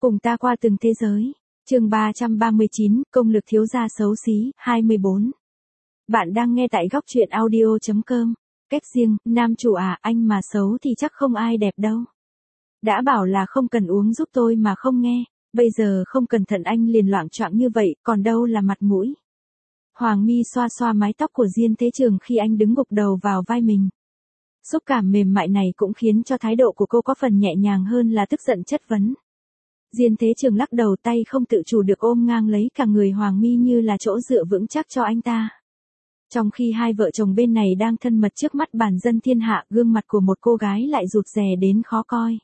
Cùng ta qua từng thế giới. Chương 339, công lực thiếu gia xấu xí, 24. Bạn đang nghe tại góc truyện audio.com. Cách riêng, nam chủ à, anh mà xấu thì chắc không ai đẹp đâu. Đã bảo là không cần uống giúp tôi mà không nghe, bây giờ không cẩn thận anh liền loạng choạng như vậy, còn đâu là mặt mũi. Hoàng Mi xoa xoa mái tóc của Diên Thế Trường khi anh đứng gục đầu vào vai mình. Xúc cảm mềm mại này cũng khiến cho thái độ của cô có phần nhẹ nhàng hơn là tức giận chất vấn. Diên Thế Trường lắc đầu, tay không tự chủ được ôm ngang lấy cả người Hoàng Mi như là chỗ dựa vững chắc cho anh ta. Trong khi hai vợ chồng bên này đang thân mật trước mắt bản dân thiên hạ, gương mặt của một cô gái lại rụt rè đến khó coi.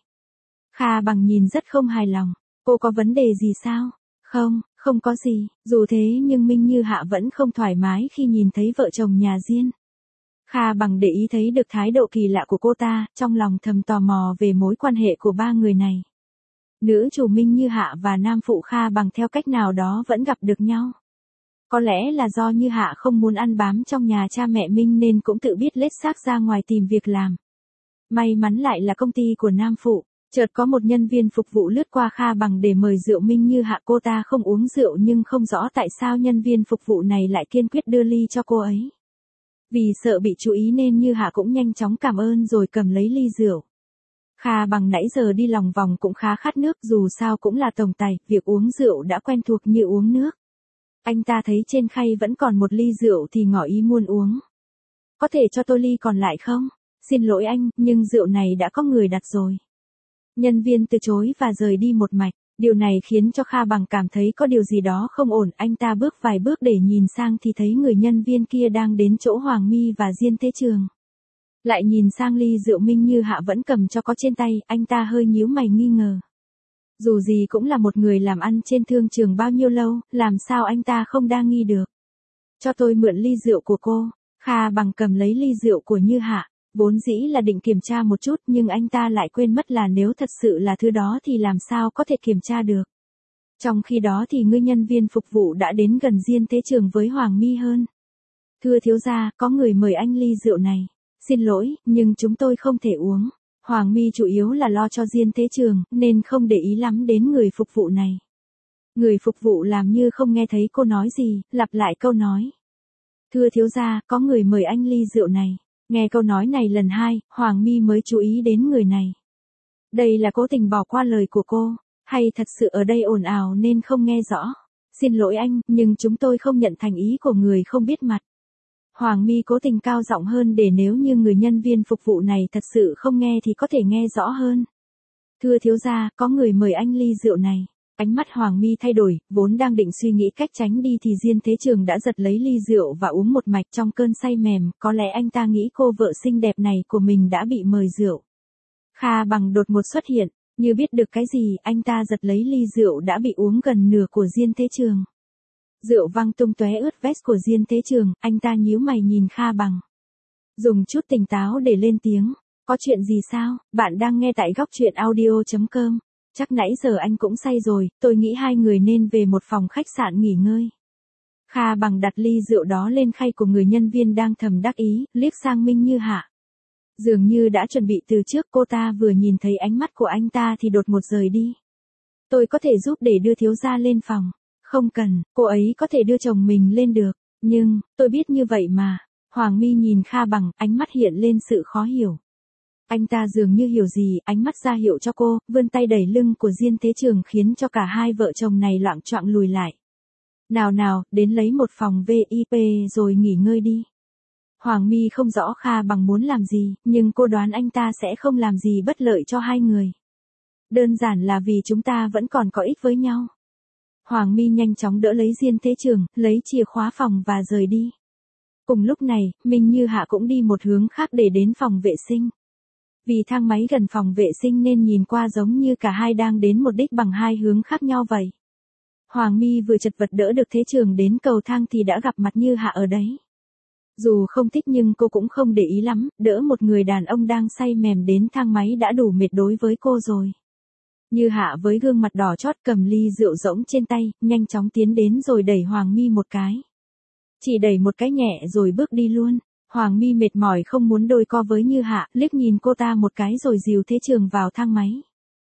Kha Bằng nhìn rất không hài lòng. Cô có vấn đề gì sao? Không có gì. Dù thế nhưng Minh Như Hạ vẫn không thoải mái khi nhìn thấy vợ chồng nhà Diên. Kha Bằng để ý thấy được thái độ kỳ lạ của cô ta, trong lòng thầm tò mò về mối quan hệ của ba người này. Nữ chủ Minh Như Hạ và nam phụ Kha Bằng theo cách nào đó vẫn gặp được nhau. Có lẽ là do Như Hạ không muốn ăn bám trong nhà cha mẹ Minh nên cũng tự biết lết xác ra ngoài tìm việc làm. May mắn lại là công ty của nam phụ. Chợt có một nhân viên phục vụ lướt qua Kha Bằng để mời rượu. Minh Như Hạ cô ta không uống rượu nhưng không rõ tại sao nhân viên phục vụ này lại kiên quyết đưa ly cho cô ấy. Vì sợ bị chú ý nên Như Hạ cũng nhanh chóng cảm ơn rồi cầm lấy ly rượu. Kha Bằng nãy giờ đi lòng vòng cũng khá khát nước, dù sao cũng là tổng tài, việc uống rượu đã quen thuộc như uống nước. Anh ta thấy trên khay vẫn còn một ly rượu thì ngỏ ý muốn uống. Có thể cho tôi ly còn lại không? Xin lỗi anh, nhưng rượu này đã có người đặt rồi. Nhân viên từ chối và rời đi một mạch. Điều này khiến cho Kha Bằng cảm thấy có điều gì đó không ổn. Anh ta bước vài bước để nhìn sang thì thấy người nhân viên kia đang đến chỗ Hoàng Mi và Diên Thế Trường. Lại nhìn sang ly rượu Minh Như Hạ vẫn cầm cho có trên tay, anh ta hơi nhíu mày nghi ngờ. Dù gì cũng là một người làm ăn trên thương trường bao nhiêu lâu, làm sao anh ta không đa nghi được. Cho tôi mượn ly rượu của cô. Kha Bằng cầm lấy ly rượu của Như Hạ. Vốn dĩ là định kiểm tra một chút nhưng anh ta lại quên mất là nếu thật sự là thứ đó thì làm sao có thể kiểm tra được. Trong khi đó thì người nhân viên phục vụ đã đến gần Diên Thế Trường với Hoàng Mi hơn. Thưa thiếu gia, có người mời anh ly rượu này. Xin lỗi, nhưng chúng tôi không thể uống. Hoàng Mi chủ yếu là lo cho Diên Thế Trường, nên không để ý lắm đến người phục vụ này. Người phục vụ làm như không nghe thấy cô nói gì, lặp lại câu nói. Thưa thiếu gia, có người mời anh ly rượu này. Nghe câu nói này lần hai, Hoàng Mi mới chú ý đến người này. Đây là cố tình bỏ qua lời của cô, hay thật sự ở đây ồn ào nên không nghe rõ. Xin lỗi anh, nhưng chúng tôi không nhận thành ý của người không biết mặt. Hoàng Mi cố tình cao giọng hơn để nếu như người nhân viên phục vụ này thật sự không nghe thì có thể nghe rõ hơn. Thưa thiếu gia, có người mời anh ly rượu này. Ánh mắt Hoàng Mi thay đổi, vốn đang định suy nghĩ cách tránh đi thì Diên Thế Trường đã giật lấy ly rượu và uống một mạch trong cơn say mềm, có lẽ anh ta nghĩ cô vợ xinh đẹp này của mình đã bị mời rượu. Kha Bằng đột ngột xuất hiện, như biết được cái gì, anh ta giật lấy ly rượu đã bị uống gần nửa của Diên Thế Trường. Rượu văng tung tóe ướt vest của Diên Thế Trường, anh ta nhíu mày nhìn Kha Bằng. Dùng chút tỉnh táo để lên tiếng, có chuyện gì sao? Bạn đang nghe tại góc truyện audio.com. Chắc nãy giờ anh cũng say rồi, tôi nghĩ hai người nên về một phòng khách sạn nghỉ ngơi. Kha Bằng đặt ly rượu đó lên khay của người nhân viên đang thầm đắc ý, liếc sang Minh Như Hạ. Dường như đã chuẩn bị từ trước, cô ta vừa nhìn thấy ánh mắt của anh ta thì đột ngột rời đi. Tôi có thể giúp để đưa thiếu gia lên phòng. Không cần, cô ấy có thể đưa chồng mình lên được, nhưng, tôi biết như vậy mà. Hoàng Mi nhìn Kha Bằng, ánh mắt hiện lên sự khó hiểu. Anh ta dường như hiểu gì, ánh mắt ra hiệu cho cô, vươn tay đẩy lưng của Diên Thế Trường khiến cho cả hai vợ chồng này loạng choạng lùi lại. Nào, đến lấy một phòng VIP rồi nghỉ ngơi đi. Hoàng Mi không rõ Kha Bằng muốn làm gì, nhưng cô đoán anh ta sẽ không làm gì bất lợi cho hai người. Đơn giản là vì chúng ta vẫn còn có ích với nhau. Hoàng Mi nhanh chóng đỡ lấy Diên Thế Trường, lấy chìa khóa phòng và rời đi. Cùng lúc này, Minh Như Hạ cũng đi một hướng khác để đến phòng vệ sinh. Vì thang máy gần phòng vệ sinh nên nhìn qua giống như cả hai đang đến một đích bằng hai hướng khác nhau vậy. Hoàng Mi vừa chật vật đỡ được Thế Trường đến cầu thang thì đã gặp mặt Như Hạ ở đấy. Dù không thích nhưng cô cũng không để ý lắm, đỡ một người đàn ông đang say mềm đến thang máy đã đủ mệt đối với cô rồi. Như Hạ với gương mặt đỏ chót cầm ly rượu rỗng trên tay, nhanh chóng tiến đến rồi đẩy Hoàng Mi một cái. Chỉ đẩy một cái nhẹ rồi bước đi luôn. Hoàng Mi mệt mỏi không muốn đôi co với Như Hạ, liếc nhìn cô ta một cái rồi dìu Thế Trường vào thang máy.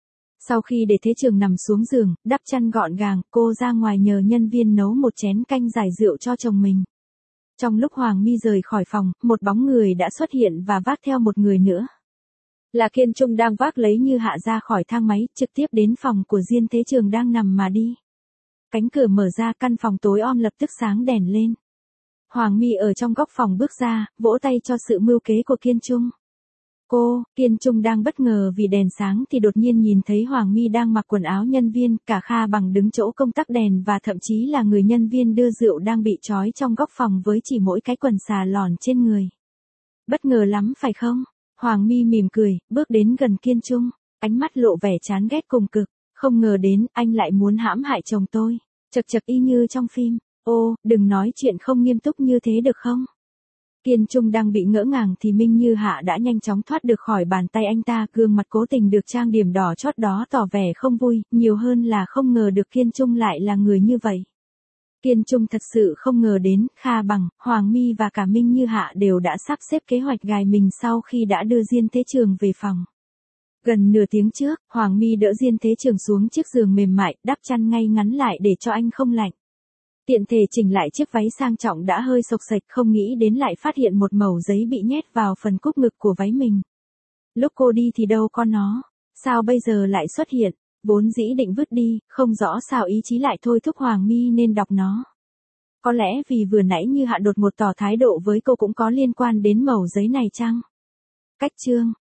Sau khi để Thế Trường nằm xuống giường, đắp chăn gọn gàng, cô ra ngoài nhờ nhân viên nấu một chén canh giải rượu cho chồng mình. Trong lúc Hoàng My rời khỏi phòng, một bóng người đã xuất hiện và vác theo một người nữa. Là Kiên Trung đang vác lấy Như Hạ ra khỏi thang máy, trực tiếp đến phòng của Diên Thế Trường đang nằm mà đi. Cánh cửa mở ra, căn phòng tối om lập tức sáng đèn lên. Hoàng My ở trong góc phòng bước ra, vỗ tay cho sự mưu kế của Kiên Trung. Kiên Trung đang bất ngờ vì đèn sáng thì đột nhiên nhìn thấy Hoàng My đang mặc quần áo nhân viên, cả Kha Bằng đứng chỗ công tắc đèn và thậm chí là người nhân viên đưa rượu đang bị trói trong góc phòng với chỉ mỗi cái quần xà lòn trên người. Bất ngờ lắm phải không? Hoàng My mỉm cười, bước đến gần Kiên Trung, ánh mắt lộ vẻ chán ghét cùng cực, không ngờ đến anh lại muốn hãm hại chồng tôi, chật chật y như trong phim. Đừng nói chuyện không nghiêm túc như thế được không? Kiên Trung đang bị ngỡ ngàng thì Minh Như Hạ đã nhanh chóng thoát được khỏi bàn tay anh ta, gương mặt cố tình được trang điểm đỏ chót đó tỏ vẻ không vui, nhiều hơn là không ngờ được Kiên Trung lại là người như vậy. Kiên Trung thật sự không ngờ đến, Kha Bằng, Hoàng My và cả Minh Như Hạ đều đã sắp xếp kế hoạch gài mình sau khi đã đưa Diên Thế Trường về phòng. Gần nửa tiếng trước, Hoàng My đỡ Diên Thế Trường xuống chiếc giường mềm mại, đắp chăn ngay ngắn lại để cho anh không lạnh. Tiện thể chỉnh lại chiếc váy sang trọng đã hơi xộc xệch, không nghĩ đến lại phát hiện một mẩu giấy bị nhét vào phần cúc ngực của váy mình. Lúc cô đi thì đâu có nó, sao bây giờ lại xuất hiện, vốn dĩ định vứt đi, không rõ sao ý chí lại thôi thúc Hoàng My nên đọc nó. Có lẽ vì vừa nãy Như Hạ đột ngột tỏ thái độ với cô cũng có liên quan đến mẩu giấy này chăng? Cách chương